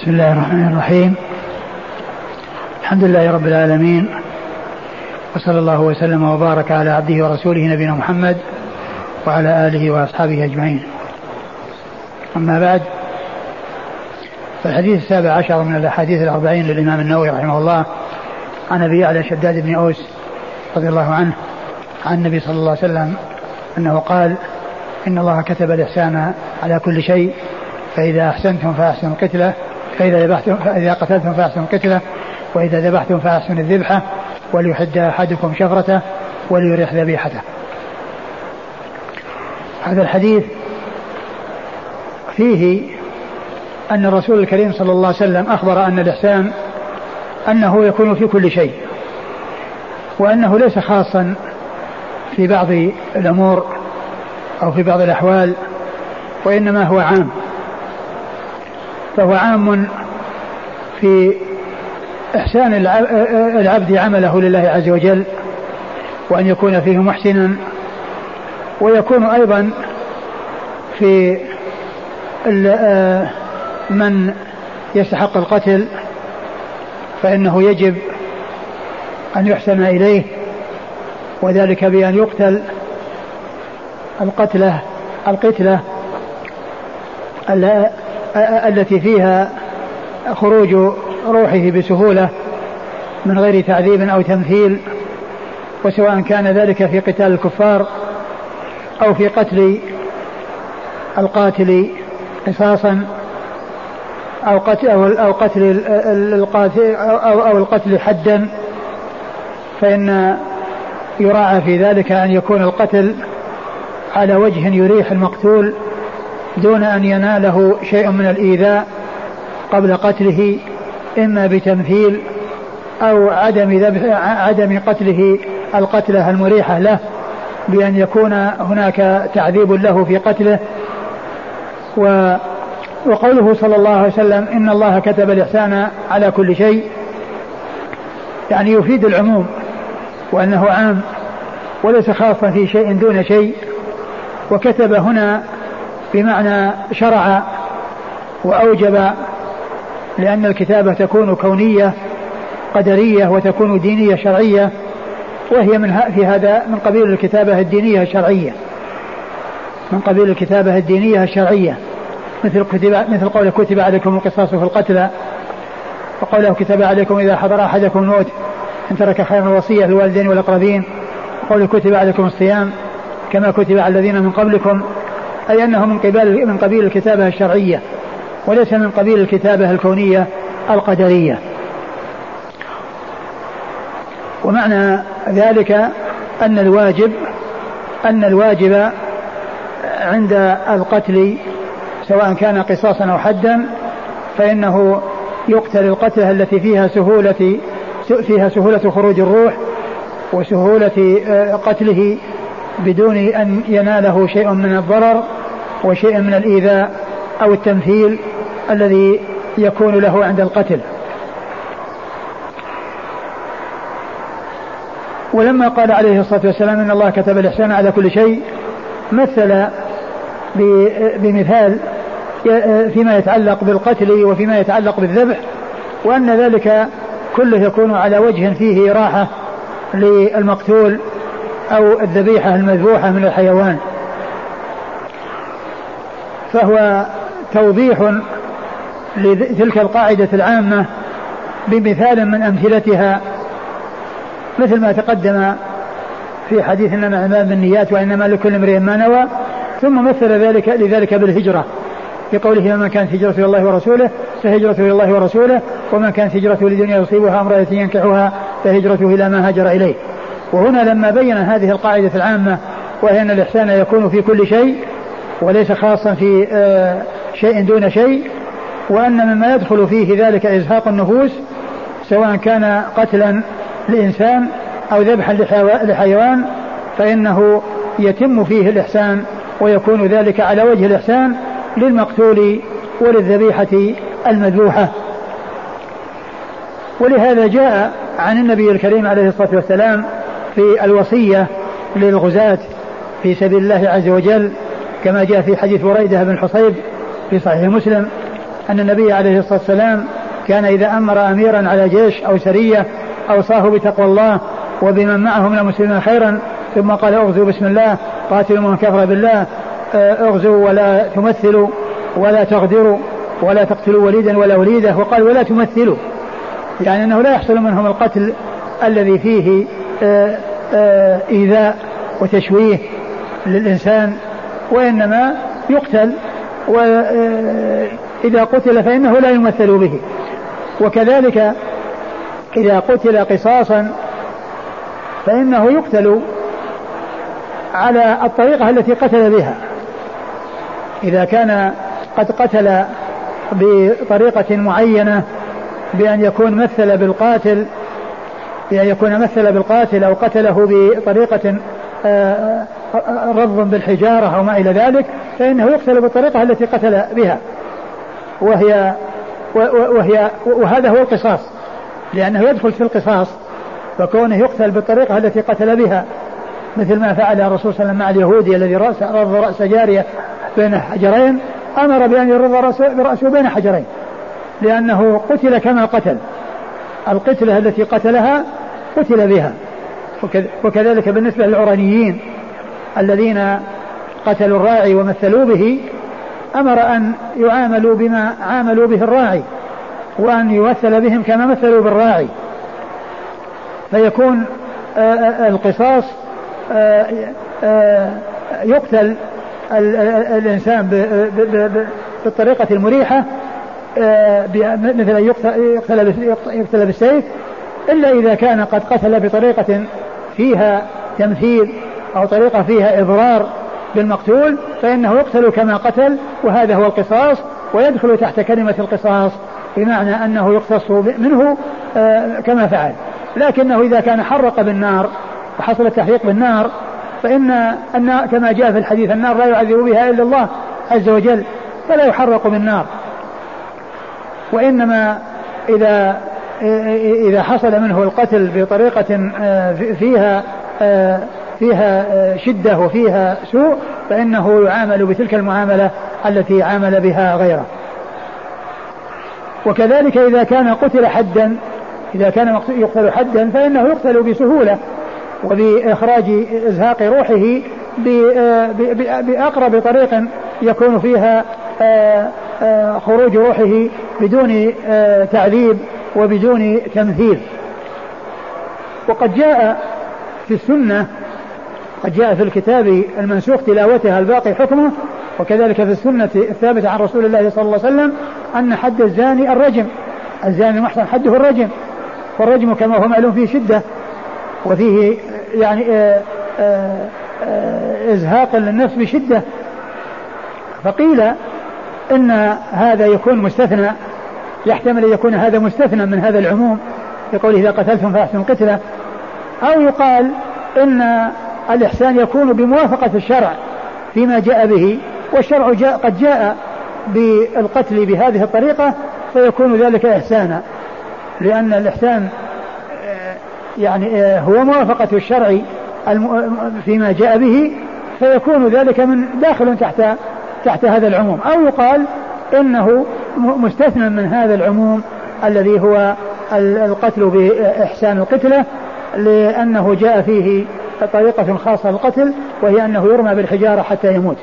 بسم الله الرحمن الرحيم. الحمد لله رب العالمين، وصلى الله وسلم وبارك على عبده ورسوله نبينا محمد وعلى آله وأصحابه أجمعين. أما بعد، فالحديث 17 من الأحاديث 40 للإمام النووي رحمه الله عن أبي يعلى شداد بن أوس رضي الله عنه عن النبي صلى الله عليه وسلم أنه قال: إن الله كتب الإحسان على كل شيء، فإذا أحسنتم فأحسنوا القتلة، فإذا قتلتم فأحسنوا القتلة، وإذا ذبحتم فأحسنوا الذبحة، وليحد أحدكم شفرته وليريح ذبيحته. هذا الحديث فيه أن الرسول الكريم صلى الله عليه وسلم أخبر أن الإحسان أنه يكون في كل شيء، وأنه ليس خاصا في بعض الأمور أو في بعض الأحوال، وإنما هو عام. فهو عام في إحسان العبد عمله لله عز وجل، وأن يكون فيه محسنا، ويكون أيضا في من يستحق القتل، فإنه يجب أن يحسن إليه، وذلك بأن يقتل القتلة التي فيها خروج روحه بسهولة من غير تعذيب أو تمثيل، وسواء كان ذلك في قتال الكفار أو في قتل القاتل قصاصا أو قتل القاتل أو القتل حدا، فإن يراعى في ذلك أن يكون القتل على وجه يريح المقتول دون أن يناله شيء من الإيذاء قبل قتله، إما بتمثيل أو عدم قتله القتلة المريحة له بأن يكون هناك تعذيب له في قتله. وقوله صلى الله عليه وسلم: إن الله كتب الإحسان على كل شيء، يعني يفيد العموم، وأنه عام وليس خاصا في شيء دون شيء. وكتب هنا بمعنى شرع وأوجب، لأن الكتابة تكون كونية قدرية وتكون دينية شرعية، وهي في هذا من قبيل الكتابة الدينية الشرعية، مثل قوله: كتب عليكم القصاص في القتلى، وقوله: كتب عليكم إذا حضر أحدكم الموت إن ترك خيرا الوصية للوالدين والأقربين، وقوله: كتب عليكم الصيام كما كتب على الذين من قبلكم، أي أنه من قبيل الكتابة الشرعية وليس من قبيل الكتابة الكونية القدرية. ومعنى ذلك أن الواجب عند القتل سواء كان قصاصا أو حدا، فإنه يقتل القتلة التي فيها سهولة خروج الروح وسهولة قتله بدون أن يناله شيء من الضرر وشيء من الإيذاء أو التمثيل الذي يكون له عند القتل. ولما قال عليه الصلاة والسلام: إن الله كتب الإحسان على كل شيء، مثل بمثال فيما يتعلق بالقتل وفيما يتعلق بالذبح، وأن ذلك كله يكون على وجه فيه راحة للمقتول أو الذبيحة المذبوحة من الحيوان. فهو توضيح لتلك القاعدة العامة بمثال من أمثلتها، مثل ما تقدم في حديث إنما الأعمال بالنيات وإنما لكل امرئ ما نوى، ثم مثل لذلك بالهجرة بقوله: من كانت هجرته إلى الله ورسوله فهجرته إلى الله ورسوله، ومن كانت هجرته لدنيا يصيبها امرأة ينكحها فهجرته إلى ما هاجر إليه. وهنا لما بين هذه القاعدة العامة، وهي أن الإحسان يكون في كل شيء وليس خاصا في شيء دون شيء، وأن مما يدخل فيه ذلك إزهاق النفوس سواء كان قتلا لإنسان أو ذبحا لحيوان، فإنه يتم فيه الإحسان ويكون ذلك على وجه الإحسان للمقتول وللذبيحة المذبوحة. ولهذا جاء عن النبي الكريم عليه الصلاة والسلام في الوصية للغزاة في سبيل الله عز وجل، كما جاء في حديث بريدة بن الحصيب في صحيح مسلم أن النبي عليه الصلاة والسلام كان إذا أمر أميرا على جيش أو سرية أوصاه بتقوى الله وبمن معه من المسلمين خيرا، ثم قال اغزوا بسم الله قاتلوا من كفر بالله، اغزوا ولا تمثلوا ولا تغدروا ولا تقتلوا وليدا ولا وليدة، وقال ولا تمثلوا، يعني أنه لا يحصل منهم القتل الذي فيه إيذاء وتشويه للإنسان، وإنما يقتل، وإذا قتل فإنه لا يمثل به. وكذلك إذا قتل قصاصا فإنه يقتل على الطريقة التي قتل بها. إذا كان قد قتل بطريقة معينة بأن يكون مثل بالقاتل، بأن يكون مثل بالقاتل أو قتله بطريقة رض بالحجارة أو ما إلى ذلك، فإنه يقتل بالطريقة التي قتل بها، وهذا هو القصاص، لأنه يدخل في القصاص، فكونه يقتل بالطريقة التي قتل بها، مثل ما فعل الرسول صلى الله عليه وسلم مع اليهودي الذي رض رأس جارية بين حجرين، أمر بأن يرض رأسه بين حجرين، لأنه قتل كما قتل، القتلة التي قتلها قتل بها. وكذلك بالنسبة للعرانيين الذين قتلوا الراعي ومثلوا به، أمر أن يعاملوا بما عاملوا به الراعي، وأن يمثل بهم كما مثلوا بالراعي، فيكون القصاص يقتل الإنسان بالطريقة المريحة، مثل أن يقتل بالسيف، إلا إذا كان قد قتل بطريقة فيها تمثيل أو طريقة فيها إضرار بالمقتول، فإنه يقتل كما قتل، وهذا هو القصاص، ويدخل تحت كلمة القصاص، بمعنى أنه يقتص منه كما فعل. لكنه إذا كان حرق بالنار وحصل التحريق بالنار، فإن كما جاء في الحديث النار لا يعذب بها إلا الله عز وجل، فلا يحرق بالنار. وإنما إذا حصل منه القتل بطريقة فيها شدة وفيها سوء، فإنه يعامل بتلك المعاملة التي عامل بها غيره. وكذلك إذا كان قتل حدا، إذا كان يقتل حدا فإنه يقتل بسهولة وبإخراج إزهاق روحه بأقرب طريق يكون فيها خروج روحه بدون تعذيب وبدون تمثيل. وقد جاء في السنة، قد جاء في الكتاب المنسوخ تلاوتها الباقي حكمه، وكذلك في السنة الثابتة عن رسول الله صلى الله عليه وسلم أن حد الزاني الرجم، الزاني المحصن حده الرجم، والرجم كما هو معلوم فيه شدة وفيه يعني إزهاق للنفس بشدة. فقيل إن هذا يكون مستثنى، يحتمل أن يكون هذا مستثنى من هذا العموم يقول إذا قتلتم فأحسنوا القتلة، أو يقال إن الإحسان يكون بموافقة الشرع فيما جاء به، والشرع قد جاء بالقتل بهذه الطريقة، فيكون ذلك إحسانا، لأن الإحسان يعني هو موافقة الشرع فيما جاء به، فيكون ذلك من داخل تحت هذا العموم. أو يقال إنه مستثنى من هذا العموم الذي هو القتل بإحسان القتلة، لأنه جاء فيه طريقة خاصة للقتل، وهي أنه يرمى بالحجارة حتى يموت.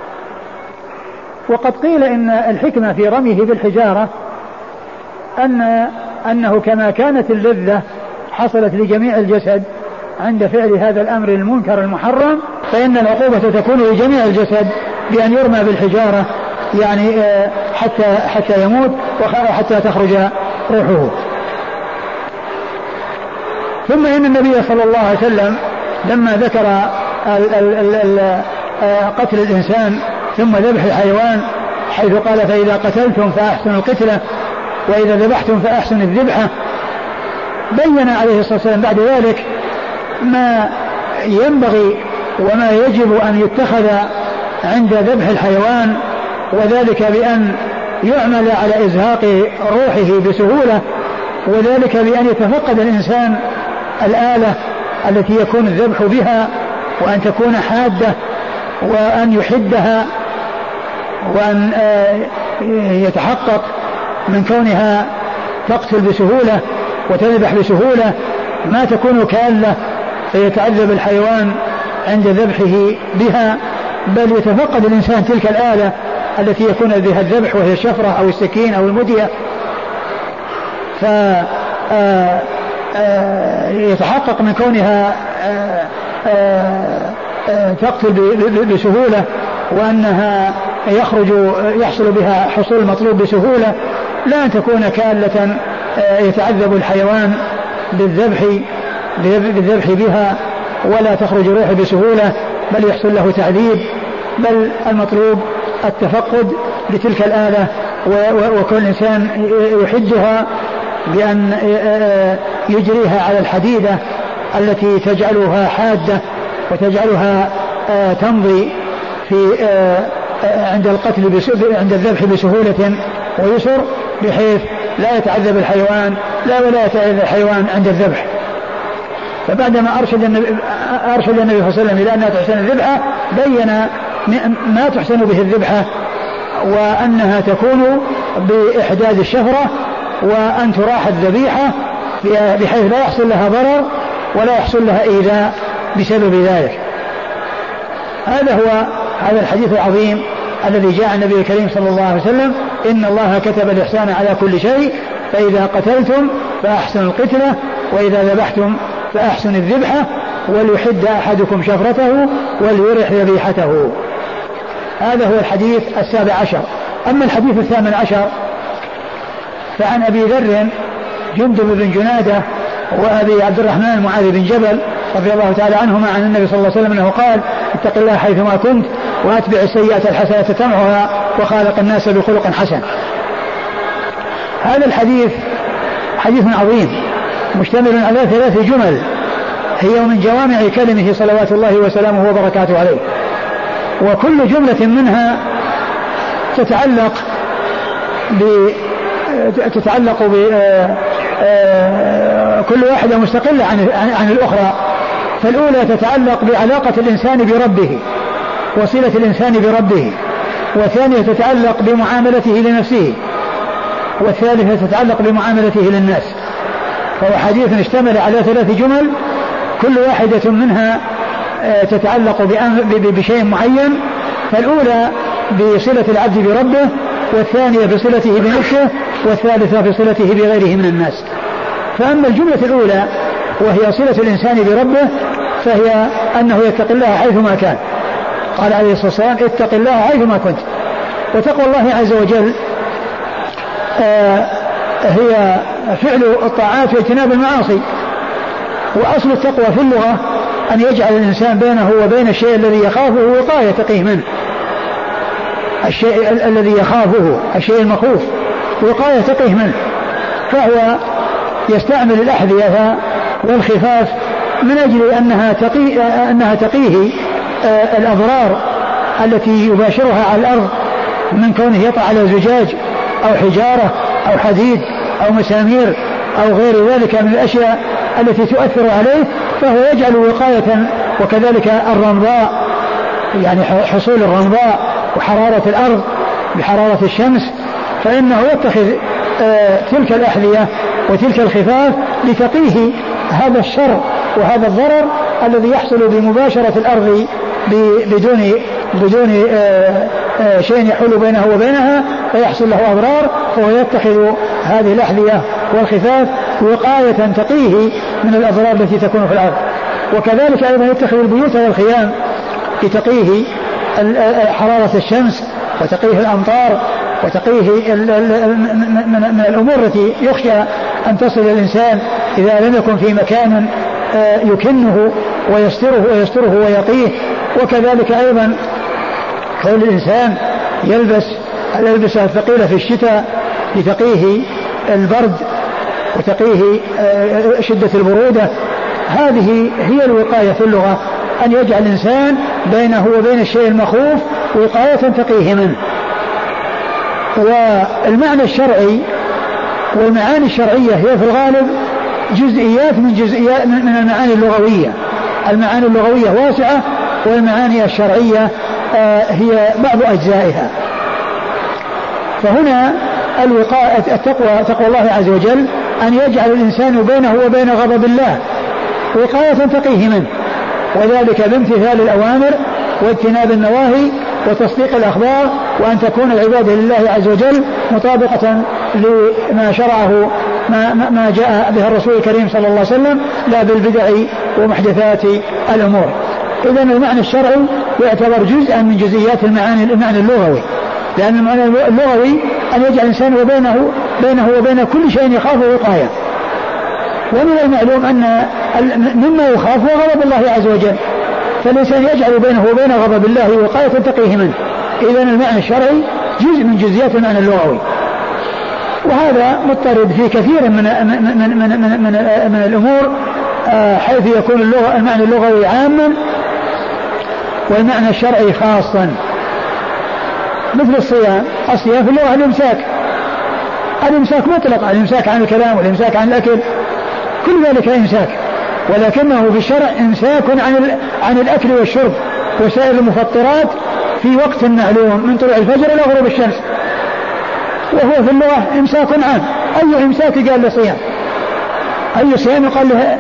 وقد قيل إن الحكمة في رميه بالحجارة أنه كما كانت اللذة حصلت لجميع الجسد عند فعل هذا الأمر المنكر المحرم، فإن العقوبة تكون لجميع الجسد بأن يرمى بالحجارة، يعني حتى يموت وحتى تخرج روحه. ثم إن النبي صلى الله عليه وسلم لما ذكر قتل الإنسان ثم ذبح الحيوان، حيث قال فإذا قتلتم فأحسنوا القتلة وإذا ذبحتم فأحسنوا الذبحة، بين عليه الصلاة والسلام بعد ذلك ما ينبغي وما يجب أن يتخذ عند ذبح الحيوان، وذلك بأن يعمل على إزهاق روحه بسهولة، وذلك بأن يتفقد الإنسان الآلة التي يكون الذبح بها، وأن تكون حادة، وأن يحدها، وأن يتحقق من كونها تقتل بسهولة وتذبح بسهولة، ما تكون كالة فيتعذب الحيوان عند ذبحه بها، بل يتفقد الإنسان تلك الآلة التي يكون بها الذبح وهي الشفرة أو السكين أو المدية، فيتحقق من كونها تقتل بسهولة وأنها يحصل بها حصول المطلوب بسهولة، لا أن تكون كالة يتعذب الحيوان بالذبح بها ولا تخرج روحه بسهولة بل يحصل له تعذيب، بل المطلوب التفقد لتلك الآلة وكل إنسان يحدها بأن يجريها على الحديدة التي تجعلها حادة وتجعلها تمضي في عند القتل عند الذبح بسهولة ويسر، بحيث لا يتعذب الحيوان ولا يتعذب الحيوان عند الذبح. فبعدما أرشد النبي صلى الله عليه وسلم إلى أنها تحسن الذبحة، بين ما تحسن به الذبحة وأنها تكون بإحداد الشفرة وأن تراح الذبيحة بحيث لا يحصل لها ضرر ولا يحصل لها إيذاء بسبب ذلك. هذا الحديث العظيم الذي جاء النبي الكريم صلى الله عليه وسلم: إن الله كتب الإحسان على كل شيء، فإذا قتلتم فأحسنوا القتلة، وإذا ذبحتم فأحسنوا الذبحة، وليحد أحدكم شفرته وليرح ذبيحته. هذا هو الحديث 17. أما الحديث 18 فعن أبي ذر جندب بن جنادة وأبي عبد الرحمن معاذ بن جبل رضي الله تعالى عنهما عن النبي صلى الله عليه وسلم أنه قال: اتق الله حيثما كنت وأتبع السيئة الحسنة تمحها وخالق الناس بخلق حسن. هذا الحديث حديث عظيم مشتمل على 3 جمل هي من جوامع كلمه صلوات الله وسلامه وبركاته عليه، وكل جملة منها تتعلق كل واحدة مستقلة عن الأخرى. فالأولى تتعلق بعلاقة الإنسان بربه وصلة الإنسان بربه، والثانية تتعلق بمعاملته لنفسه، والثالثة تتعلق بمعاملته للناس. فهو حديث اشتمل على 3 جمل كل واحدة منها تتعلق بشيء معين. فالأولى بصلة العبد بربه، والثانية بصلته بنفسه، والثالثة بصلته بغيره من الناس. فأما الجملة الأولى وهي صلة الإنسان بربه فهي أنه يتقي الله حيثما كان. قال عليه الصلاة والسلام: اتق الله حيثما كنت. وتقوى الله عز وجل هي فعل الطاعات واجتناب المعاصي. وأصل التقوى في اللغة أن يجعل الإنسان بينه وبين الشيء الذي يخافه وقاية يتقيه منه. الشيء الذي يخافه، الشيء المخوف، وقاية يتقيه منه. فهو يستعمل الأحذية والخفاف من أجل أنها تقيه الأضرار التي يباشرها على الأرض من كونه يطع على زجاج أو حجارة أو حديد أو مسامير أو غير ذلك من الأشياء التي تؤثر عليه، فهو يجعل وقاية. وكذلك الرمضاء، يعني حصول الرمضاء وحرارة الأرض بحرارة الشمس، فإنه يتخذ تلك الأحذية وتلك الخفاف لتقيه هذا الشر وهذا الضرر الذي يحصل بمباشرة الأرض بدون شيء يحول بينه وبينها فيحصل له أضرار. فهو يتخذ هذه الأحذية والخفاف وقاية تقيه من الأضرار التي تكون في الأرض. وكذلك أيضا يتخذ البيوت والخيام لتقيه حرارة الشمس وتقيه الأمطار وتقيه من الأمور التي يخشى أن تصل الإنسان إذا لم يكن في مكان يكنه ويستره ويقيه. وكذلك أيضا كون الإنسان يلبس الألبسة الثقيلة في الشتاء لتقيه البرد وتقيه شدة البرودة. هذه هي الوقاية في اللغة، أن يجعل الإنسان بينه وبين الشيء المخوف وقاية تقيه منه. والمعنى الشرعي والمعاني الشرعية هي في الغالب جزئيات من المعاني اللغوية. المعاني اللغوية واسعة والمعاني الشرعية هي بعض أجزائها. فهنا التقوى تقوى الله عز وجل أن يجعل الإنسان بينه وبين غضب الله وقاية تقيه منه، وذلك بامتثال الأوامر واجتناب النواهي وتصديق الأخبار، وأن تكون العبادة لله عز وجل مطابقة لما شرعه ما جاء به الرسول الكريم صلى الله عليه وسلم، لا بالبدع ومحدثات الأمور. إذن المعنى الشرعي يعتبر جزءا من جزئيات المعنى اللغوي، لأن المعنى اللغوي أن يجعل الإنسان بينه وبين كل شيء يخافه وقاية، ومن المعلوم أن مما يخاف هو غضب الله عز وجل، فالإنسان يجعل بينه وبين غضب الله وقاية تقيه منه. إذن المعنى الشرعي جزء من جزئيات المعنى اللغوي، وهذا مضطرد في كثير من الأمور، حيث يكون المعنى اللغوي عاما والمعنى الشرعي خاصا. مثل الصيام في اللغة الإمساك مطلق، الإمساك عن الكلام والإمساك عن الأكل، كل ذلك إمساك، ولكنه في الشرع إمساك عن الأكل والشرب وسائر المفطرات في وقت معلوم من طلوع الفجر إلى غروب الشمس، وهو في اللغة إمساك عام. أي إمساك قال له صيام، أي صيام يقال له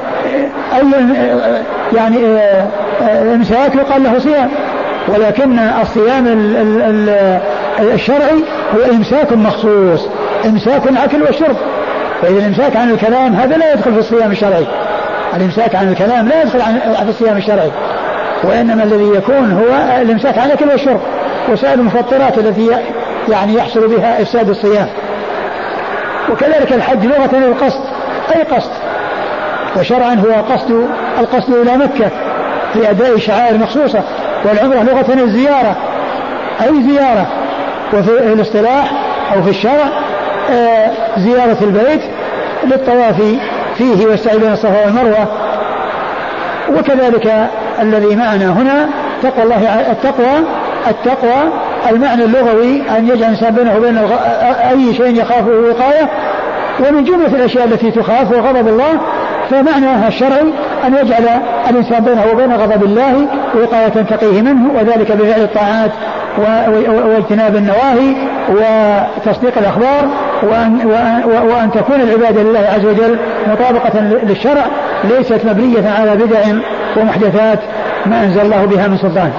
إمساك يقال له صيام، ولكن الصيام الشرعي هو إمساك مخصوص، إمساك عن الأكل والشرب. فإذا الإمساك عن الكلام هذا لا يدخل في الصيام الشرعي، الإمساك عن الكلام لا يدخل في الصيام الشرعي، وإنما الذي يكون هو الإمساك عن الأكل والشرب وسائر المفطرات التي يحصل بها إفساد الصيام. وكذلك الحج لغة القصد، أي قصد، وشرعا هو القصد إلى مكة في أداء شعائر مخصوصة، والعمرة لغة الزيارة، أي زيارة، وفي الاصطلاح أو في الشرع زيارة البيت للطواف فيه والسعي بين الصفا والمروة. وكذلك الذي معنا هنا تقوى الله، التقوى المعنى اللغوي أن يجعل الإنسان بينه وبين أي شيء يخافه وقاية، ومن جملة الأشياء التي تخاف وغضب الله، فمعناها الشرعي أن يجعل الإنسان بينه وبين غضب الله وقاية تقيه منه، وذلك بفعل الطاعات واجتناب النواهي وتصديق الأخبار، وأن تكون العبادة لله عز وجل مطابقة للشرع، ليست مبنية على بدع ومحدثات ما أنزل الله بها من سلطان.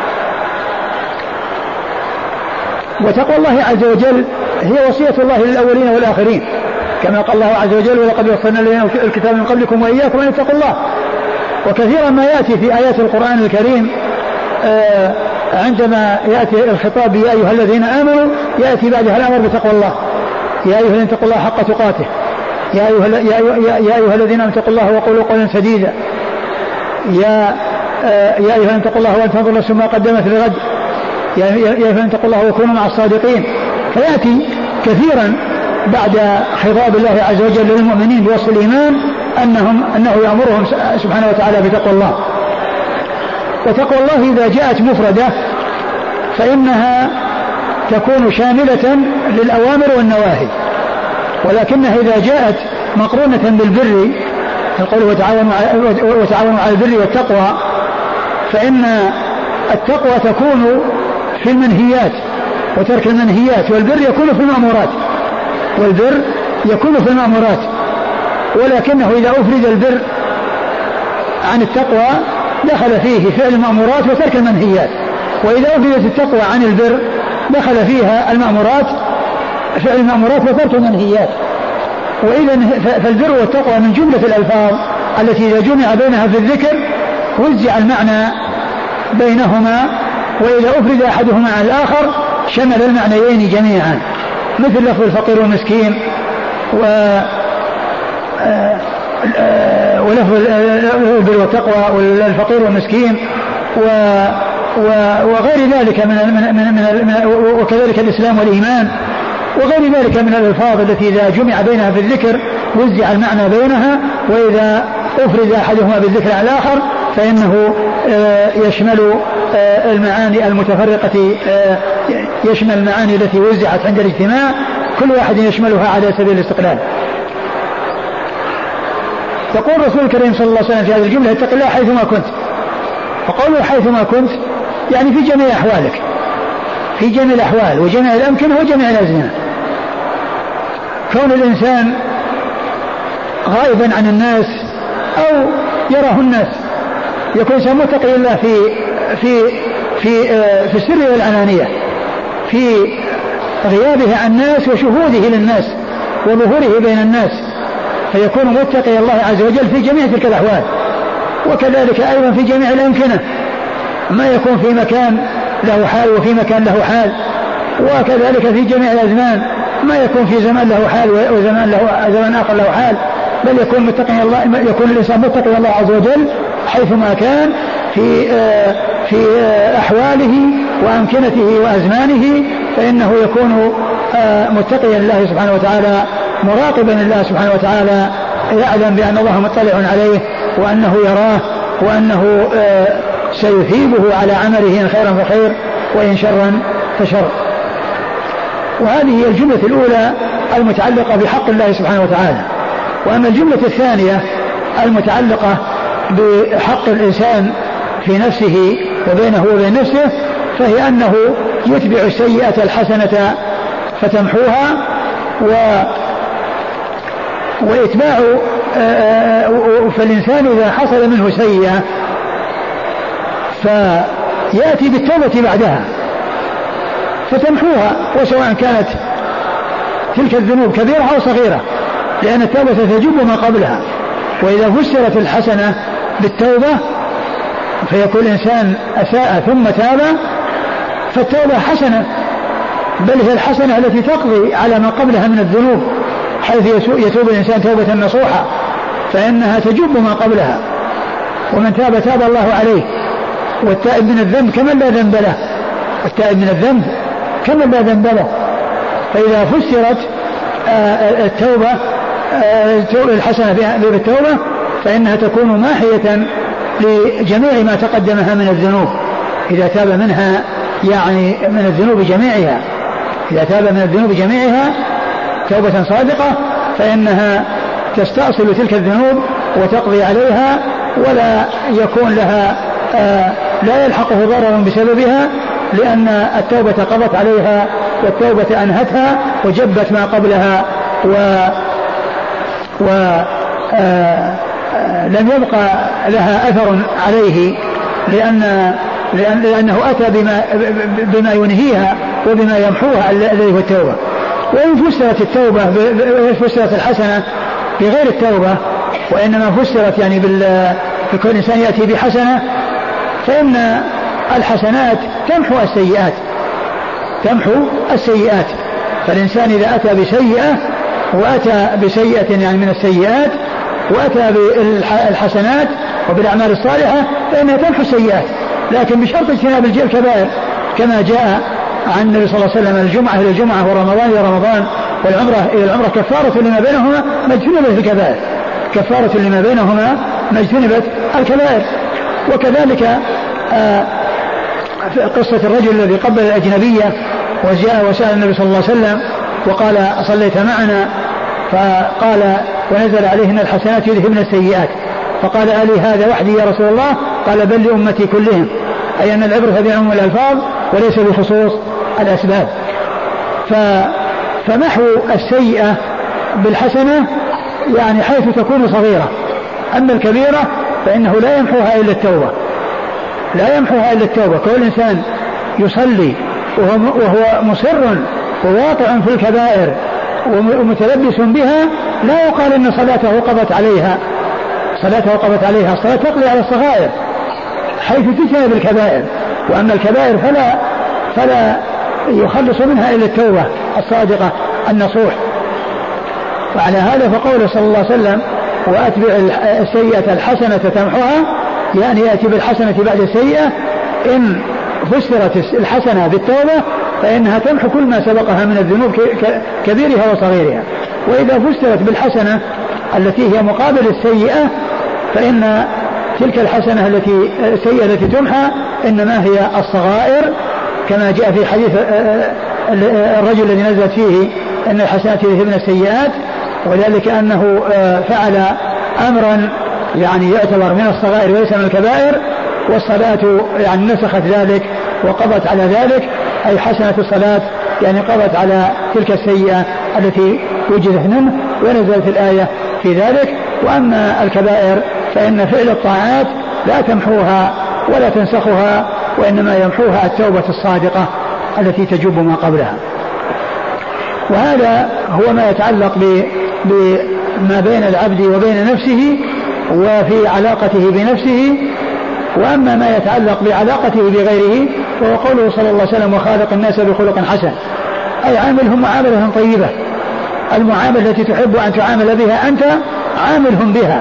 وتقوى الله عز وجل هي وصية الله للأولين والآخرين، كما قال الله عز وجل: ولقد وصلنا الذين الكتاب من قبلكم وإياكم أن اتقوا الله. وكثيرا ما يأتي في آيات القرآن الكريم عندما يأتي الخطاب يا أيها الذين آمنوا يأتي بعدها الأمر بتقوى الله، يا أيها الذين اتقوا الله حق تقاته، يا أيها الذين اتقوا الله وقولوا قولا سديدا، يا أيها الذين اتقوا الله وانتظروا نفس ما قدمت لغد، يا أيها الذين اتقوا الله وكونوا مع الصادقين. فيأتي كثيرا بعد خطاب الله عز وجل للمؤمنين بوصف الإيمان أنه يأمرهم سبحانه وتعالى بتقوى الله. وتقوى الله إذا جاءت مفردة فإنها تكون شاملة للأوامر والنواهي، ولكنها إذا جاءت مقرونة بالبر، القول وتعاونوا على البر والتقوى، فإن التقوى تكون في المنهيات وترك المنهيات، والبر يكون في المأمورات، ولكنه إذا أفرد البر عن التقوى دخل فيه فعل المأمورات وترك المنهيات، وإذا أفردت التقوى عن البر دخل فيها فعل المأمورات وترك المنهيات. وإذا فالبر والتقوى من جملة الألفاظ التي إذا جمع بينها في الذكر وزع المعنى بينهما، وإذا أفرد أحدهما عن الآخر شمل المعنيين جميعا، مثل لفظ الفقير والمسكين ولفظ البر والتقوى والفقير والمسكين وغير ذلك وكذلك الإسلام والإيمان وغير ذلك من الألفاظ التي إذا جمع بينها في الذكر وزع المعنى بينها، وإذا أفرد أحدهما بالذكر على الآخر فإنه يشمل المعاني المتفرقة، يشمل المعاني التي وزعت عند الاجتماع، كل واحد يشملها على سبيل الاستقلال. تقول الرسول الكريم صلى الله عليه وسلم في هذه الجملة: اتق الله حيثما كنت. فقوله حيثما كنت يعني في جميع أحوالك، في جميع الأحوال وجميع الأمكنة وجميع الأزمنة. كون الإنسان غائبا عن الناس أو يراه الناس يكون إنسان متقي الله في السر والعلانية، في غيابه عن الناس وشهوده للناس وظهوره بين الناس، فيكون متقي الله عز وجل في جميع تلك الأحوال. وكذلك أيضا في جميع الأمكنة، ما يكون في مكان له حال وفي مكان له حال، وكذلك في جميع الأزمان ما يكون في زمان له حال وزمان آخر له حال، بل يكون الإنسان متقي الله عز وجل حيثما كان في أحواله وأمكنته وأزمانه، فإنه يكون متقيا لله سبحانه وتعالى، مراقبا لله سبحانه وتعالى، يعلم بأن الله مطلع عليه وأنه يراه وأنه سيثيبه على عمله إن خيرا فخير وإن شرا فشر. وهذه هي الجملة الأولى المتعلقة بحق الله سبحانه وتعالى. وأما الجملة الثانية المتعلقة بحق الإنسان في نفسه وبينه وبين نفسه، فهي أنه يتبع السيئة الحسنة فتمحوها، وإتباع فالإنسان إذا حصل منه سيئة فيأتي بالتوبة بعدها فتمحوها، وسواء كانت تلك الذنوب كبيرة أو صغيرة، لأن التوبة تجب ما قبلها. وإذا فسرت الحسنة بالتوبة فيكون الإنسان أساء ثم تاب، فالتوبة حسنة، بل هي الحسنة التي تقضي على ما قبلها من الذنوب، حيث يتوب الإنسان توبة نصوحة فإنها تجب ما قبلها. ومن تاب تاب الله عليه، والتائب من الذنب كمن لا ذنب له، والتائب من الذنب كمن لا ذنب له. فإذا فسرت التوبة الحسنة بالتوبة فإنها تكون ماحية لجميع ما تقدمها من الذنوب، إذا تاب منها يعني من الذنوب جميعها، إذا تاب من الذنوب جميعها توبة صادقة فإنها تستأصل تلك الذنوب وتقضي عليها، ولا يكون لها لا يلحقه ضرر بسببها، لأن التوبة قضت عليها والتوبة أنهتها وجبت ما قبلها، لم يبقى لها أثر عليه، لأنه أتى بما ينهيها وبما يمحوها الذي هو التوبة. وإن فسرت التوبة فسرت الحسنة بغير التوبة، وإنما فسرت يعني بكل إنسان يأتي بحسنة، فإن الحسنات تمحو السيئات. فالإنسان إذا أتى بسيئة وأتى بسيئة يعني من السيئات وأتى بالحسنات وبالأعمال الصالحة فإنها تمحو السيئات، لكن بشرط اجتناب الكبائر، كما جاء عن النبي صلى الله عليه وسلم: الجمعة إلى الجمعة ورمضان إلى رمضان والعمرة إلى العمرة كفارة لما بينهما ما اجتنبت الكبائر، كفارة لما بينهما ما اجتنبت الكبائر. وكذلك قصة الرجل الذي قبل الأجنبية وجاء وسأل النبي صلى الله عليه وسلم وقال: أصليت معنا؟ فقال: ونزل عليهن الحسنات يذهبن السيئات. فقال: ألي هذا وحدي يا رسول الله؟ قال: بل لأمتي كلهم، أي أن العبرة بعموم الألفاظ وليس بخصوص الأسباب. فمحو السيئة بالحسنة يعني حيث تكون صغيرة، أما الكبيرة فإنه لا يمحوها إلا التوبة. كل إنسان يصلي وهو مصر وواقع في الكبائر ومتلبس بها لا يقال إن صلاته قضت عليها، الصلاة تقضي على الصغائر حيث تجتنب الكبائر، وأما الكبائر فلا يخلص منها إلا التوبة الصادقة النصوح. وعلى هذا فقوله صلى الله عليه وسلم: وأتبع السيئة الحسنة تمحوها، يعني يأتي بالحسنة بعد السيئة. إن فسرت الحسنة بالتوبة فإنها تمحو كل ما سبقها من الذنوب كبيرها وصغيرها. وإذا فسرت بالحسنة التي هي مقابل السيئة فإن تلك الحسنة السيئة التي تمحى إنما هي الصغائر، كما جاء في حديث الرجل الذي نزلت فيه أن الحسنات يذهبن السيئات، وذلك أنه فعل أمرا يعني يعتبر من الصغائر وليس من الكبائر، والصلاة يعني نسخت ذلك وقضت على ذلك، أي حسنة الصلاة يعني قضت على تلك السيئة التي وجدت منه، ونزلت الآية في ذلك. وأما الكبائر فإن فعل الطاعات لا تمحوها ولا تنسخها، وإنما يمحوها التوبة الصادقة التي تجب ما قبلها. وهذا هو ما يتعلق بما بين العبد وبين نفسه وفي علاقته بنفسه. وأما ما يتعلق بعلاقته بغيره فهو قوله صلى الله عليه وسلم: وخالق الناس بخلق حسن، أي عاملهم معاملة طيبة. المعاملة التي تحب أن تعامل بها أنت عاملهم بها،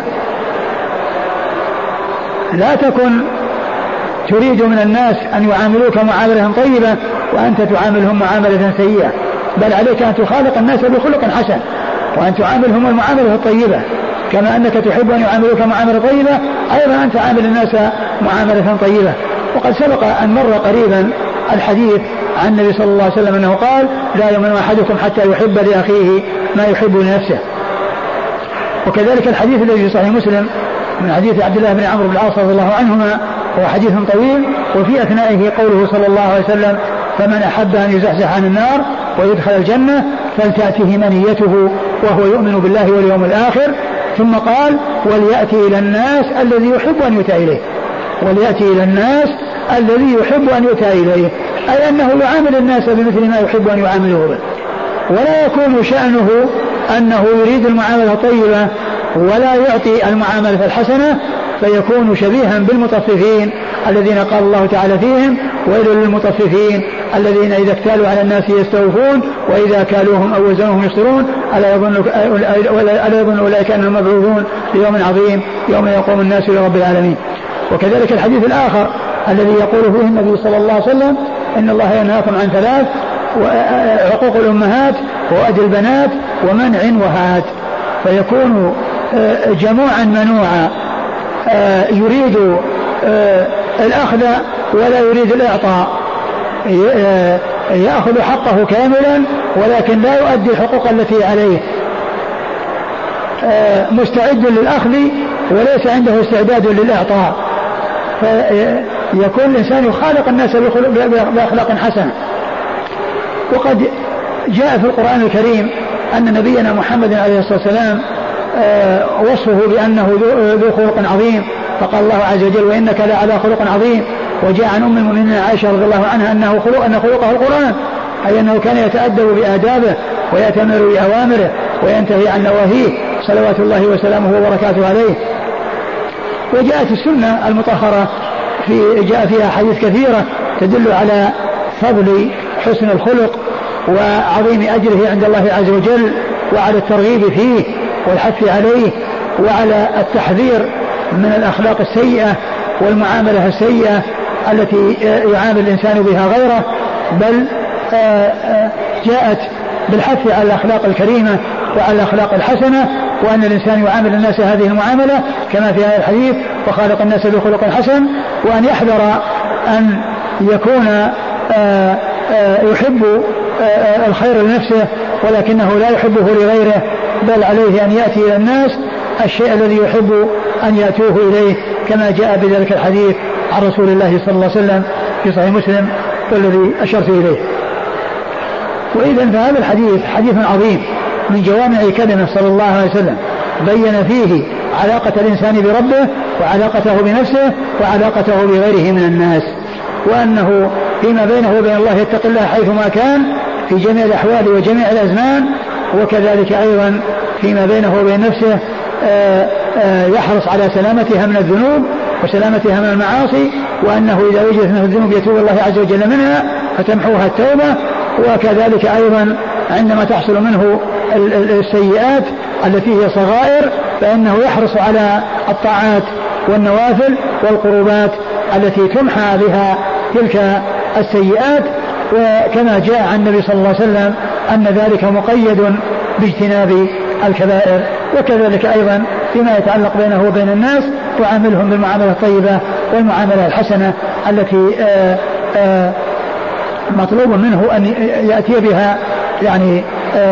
لا تكن تريد من الناس أن يعاملوك معاملة طيبة وأنت تعاملهم معاملة سيئة، بل عليك أن تخالق الناس بخلق حسن وأن تعاملهم المعاملة الطيبة، كما أنك تحب أن يعاملوك معاملة طيبة أيضا أن تعامل الناس معاملة طيبة. وقد سبق أن مر قريبا الحديث عن النبي صلى الله عليه وسلم أنه قال: لا يؤمن أحدكم حتى يحب لأخيه ما يحب لنفسه. وكذلك الحديث الذي في صحيح مسلم من حديث عبد الله بن عمرو بن العاص رضي الله عنهما هو حديث طويل، وفي أثنائه قوله صلى الله عليه وسلم: فمن أحب أن يزحزح عن النار ويدخل الجنة فلتأته منيته وهو يؤمن بالله واليوم الآخر. ثم قال: وليأتي إلى الناس الذي يحب أن يؤتى إليه. وليأتي إلى الناس الذي يحب أن يؤتى إليه، أي أنه يعامل الناس بمثل ما يحب أن يعامله به، ولا يكون شأنه أنه يريد المعاملة الطيبة ولا يعطي المعاملة الحسنة، فيكون شبيها بالمطففين الذين قال الله تعالى فيهم: ويل للمطففين الذين إذا اكتالوا على الناس يستوفون وإذا كالوهم أو وزنوهم يخسرون ألا يظن أولئك أنهم مبعوثون ليوم عظيم يوم يقوم الناس لرب العالمين. وكذلك الحديث الآخر الذي يقول فيه النبي صلى الله عليه وسلم: إن الله ينهاكم عن ثلاث: عقوق الأمهات وأذى البنات ومنع وهات. فيكون جموعا منوعا يريد الأخذ ولا يريد الإعطاء، يأخذ حقه كاملا ولكن لا يؤدي الحقوق التي عليه، مستعد للأخذ وليس عنده استعداد للإعطاء. فيكون الإنسان يخالق الناس بأخلاق حسنة. وقد جاء في القرآن الكريم أن نبينا محمد عليه الصلاة والسلام وصفه بأنه ذو خلق عظيم، فقال الله عز وجل: وإنك لعلى خلق عظيم. وجاء عن أم المؤمنين عائشة رضي الله عنها أن خلقه القرآن، أي أنه كان يتأدب بآدابه ويأتمر بأوامره وينتهي عن نواهيه صلوات الله وسلامه وبركاته عليه. وجاءت السنة المطهرة جاء فيها حديث كثيرة تدل على فضل حسن الخلق وعظيم أجره عند الله عز وجل، وعلى الترغيب فيه والحث عليه، وعلى التحذير من الأخلاق السيئة والمعاملة السيئة التي يعامل الإنسان بها غيره، بل جاءت بالحث على الأخلاق الكريمة وعلى الأخلاق الحسنة، وأن الإنسان يعامل الناس هذه المعاملة كما في هذا الحديث: وخالق الناس بخلق حسن. وأن يحذر أن يكون يحب الخير لنفسه ولكنه لا يحبه لغيره، بل عليه أن يأتي إلى الناس الشيء الذي يحب أن يأتوه إليه، كما جاء بذلك الحديث عن رسول الله صلى الله عليه وسلم في صحيح مسلم والذي أشرت إليه. وإذن فهذا الحديث حديث عظيم من جوامع كلمة صلى الله عليه وسلم، بين فيه علاقة الإنسان بربه وعلاقته بنفسه وعلاقته بغيره من الناس، وأنه فيما بينه وبين الله يتقي الله حيثما كان في جميع الأحوال وجميع الأزمان، وكذلك أيضا فيما بينه وبين نفسه يحرص على سلامتها من الذنوب وسلامتها من المعاصي، وأنه إذا وجدت منه الذنوب يتوب الله عز وجل منها فتمحوها التوبة. وكذلك أيضا عندما تحصل منه السيئات التي هي صغائر فإنه يحرص على الطاعات والنوافل والقربات التي تمحى بها تلك السيئات. وكما جاء عن النبي صلى الله عليه وسلم أن ذلك مقيد باجتناب الكبائر. وكذلك أيضا فيما يتعلق بينه وبين الناس تعاملهم بالمعاملة الطيبة والمعاملة الحسنة التي مطلوب منه أن يأتي بها، يعني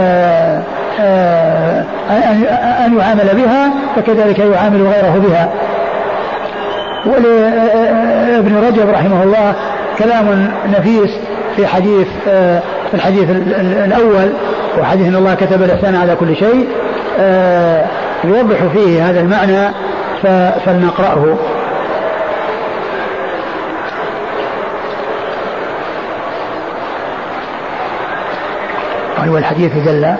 أن يعامل بها، فكذلك يعامل غيره بها. ولابن رجب رحمه الله كلام نفيس في الحديث الأول وحديث أن الله كتب الإحسان على كل شيء يوضح فيه هذا المعنى فلنقرأه. والحديث دل.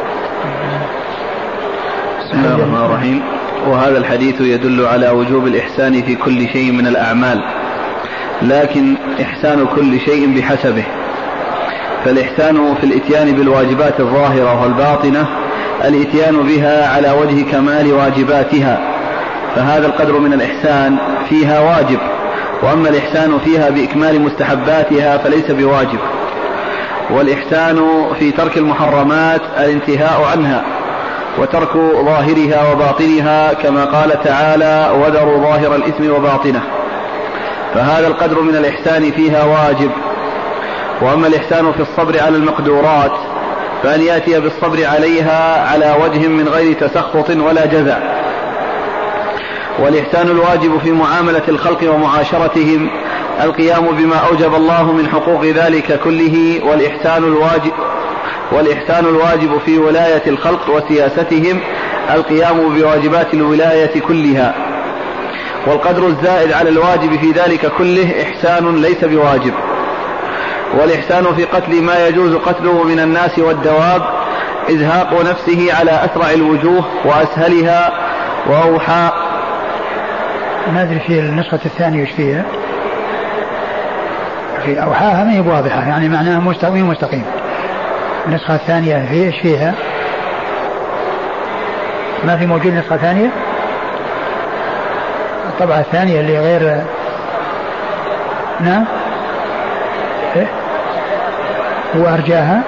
بسم الله الرحمن الرحيم. وهذا الحديث يدل على وجوب الإحسان في كل شيء من الأعمال، لكن إحسان كل شيء بحسبه. فالإحسان في الإتيان بالواجبات الظاهرة والباطنة الإتيان بها على وجه كمال واجباتها، فهذا القدر من الإحسان فيها واجب، وأما الإحسان فيها بإكمال مستحباتها فليس بواجب. والإحسان في ترك المحرمات الانتهاء عنها وترك ظاهرها وباطنها، كما قال تعالى وذروا ظاهر الإثم وباطنه، فهذا القدر من الإحسان فيها واجب. وأما الإحسان في الصبر على المقدورات فأن يأتي بالصبر عليها على وجه من غير تسخط ولا جزع. والإحسان الواجب في معاملة الخلق ومعاشرتهم القيام بما أوجب الله من حقوق ذلك كله. والإحسان الواجب في ولاية الخلق وسياستهم القيام بواجبات الولاية كلها. والقدر الزائد على الواجب في ذلك كله إحسان ليس بواجب. والإحسان في قتل ما يجوز قتله من الناس والدواب إزهاق نفسه على أسرع الوجوه وأسهلها وأوحى. ما أدري في النسخة الثانية وش فيها، في أوحاها ما هي واضحة، يعني معناها مستقيم. النسخة الثانية في إيش فيها؟ ما في موجود نسخة ثانية؟ الطبعة الثانية اللي غير نعم إيه؟ وأرجاها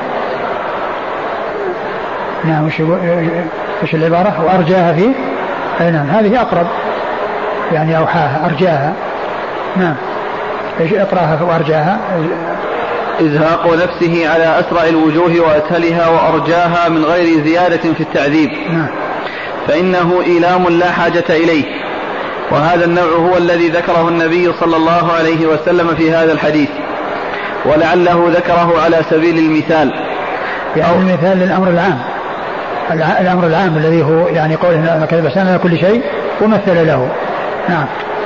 نعم وش العبارة وأرجاها فيه نعم هذه أقرب يعني أوحاها أرجاها نعم إيش اقراها وأرجاها إزهاق نفسه على أسرع الوجوه وأسهلها وأرجاها من غير زيادة في التعذيب نعم. فإنه إيلام لا حاجة إليه. وهذا النوع هو الذي ذكره النبي صلى الله عليه وسلم في هذا الحديث، ولعله ذكره على سبيل المثال، يعني المثال للأمر العام، الأمر العام الذي هو يعني قوله كتب الإحسان على كل شيء ومثل له نعم.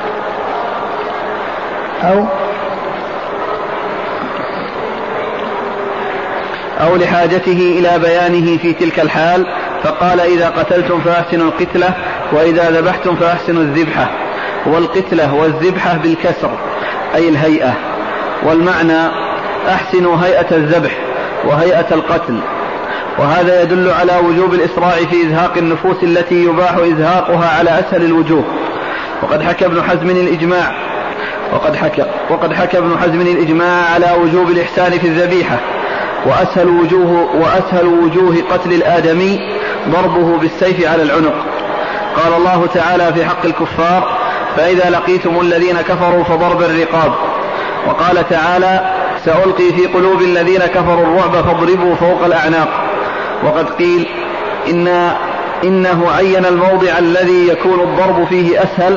أو لحاجته إلى بيانه في تلك الحال، فقال إذا قتلتم فأحسنوا القتلة وإذا ذبحتم فأحسنوا الذبحة. والقتلة والذبحة بالكسر أي الهيئة، والمعنى أحسنوا هيئة الذبح وهيئة القتل. وهذا يدل على وجوب الإسراع في إزهاق النفوس التي يباح إزهاقها على أسهل الوجوه. وقد حكى ابن حزم الإجماع على وجوب الإحسان في الذبيحة. وأسهل وجوه قتل الآدمي ضربه بالسيف على العنق. قال الله تعالى في حق الكفار فإذا لقيتم الذين كفروا فضرب الرقاب. وقال تعالى سألقي في قلوب الذين كفروا الرعب فاضربوا فوق الأعناق. وقد قيل إنه عين الموضع الذي يكون الضرب فيه أسهل،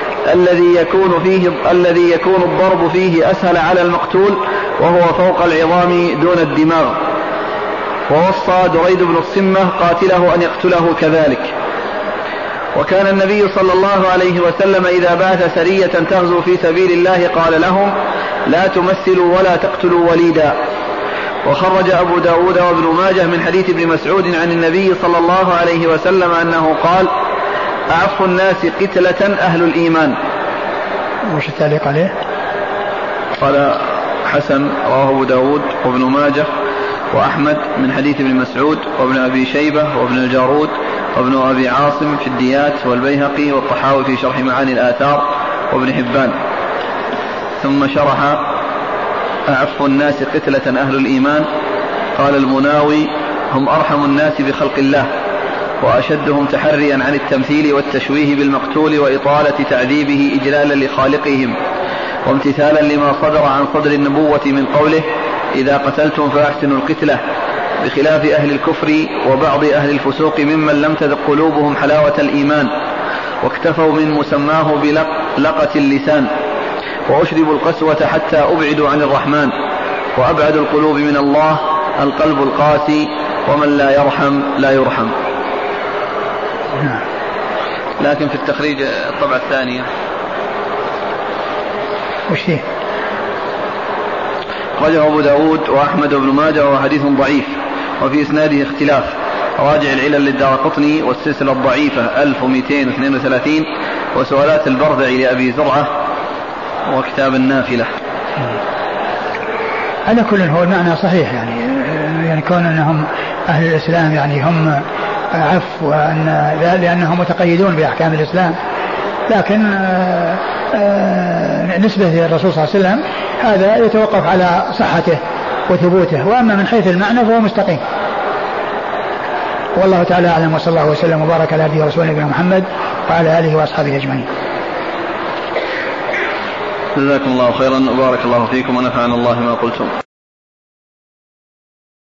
الذي يكون الضرب فيه أسهل على المقتول، وهو فوق العظام دون الدماغ. ووصى دريد بن الصمة قاتله أن يقتله كذلك. وكان النبي صلى الله عليه وسلم إذا بعث سرية تغزو في سبيل الله قال لهم لا تمثلوا ولا تقتلوا وليدا. وخرج أبو داود وابن ماجه من حديث ابن مسعود عن النبي صلى الله عليه وسلم أنه قال أعف الناس قتلة أهل الإيمان. وش التعليق عليه؟ قال حسن رواه أبو داود وابن ماجه وأحمد من حديث ابن مسعود وابن أبي شيبة وابن الجارود وابن أبي عاصم في الديات والبيهقي والطحاوي في شرح معاني الآثار وابن حبان. ثم شرح أعف الناس قتلة أهل الإيمان. قال المناوي هم أرحم الناس بخلق الله وأشدهم تحريا عن التمثيل والتشويه بالمقتول وإطالة تعذيبه إجلالا لخالقهم وامتثالا لما صدر عن صدر النبوة من قوله إذا قتلتم فأحسنوا القتلة، بخلاف أهل الكفر وبعض أهل الفسوق ممن لم تذق قلوبهم حلاوة الإيمان واكتفوا من مسماه بلقة اللسان وأشربوا القسوة حتى أبعدوا عن الرحمن. وأبعد القلوب من الله القلب القاسي، ومن لا يرحم لا يرحم. لكن في التخريج الطبعة الثانية وش فيه؟ أخرجه أبو داود وأحمد بن ماجه وهو حديث ضعيف وفي إسناده اختلاف. راجع العلل للدارقطني والسلسلة الضعيفة 1232 وسؤالات البرذعي لأبي زرعة وكتاب النافلة. على كل هو المعنى صحيح، يعني كون أنهم أهل الإسلام يعني هم عفو، لأنهم متقيدون بأحكام الإسلام، لكن نسبة للرسول صلى الله عليه وسلم هذا يتوقف على صحته وثبوته، وأما من حيث المعنى فهو مستقيم. والله تعالى أعلم، وصلى الله وسلم وبارك على عبده ورسوله نبينا محمد وعلى آله وأصحابه أجمعين. جزاكم الله خيرا وبارك الله فيكم ونفعنا الله ما قلتم.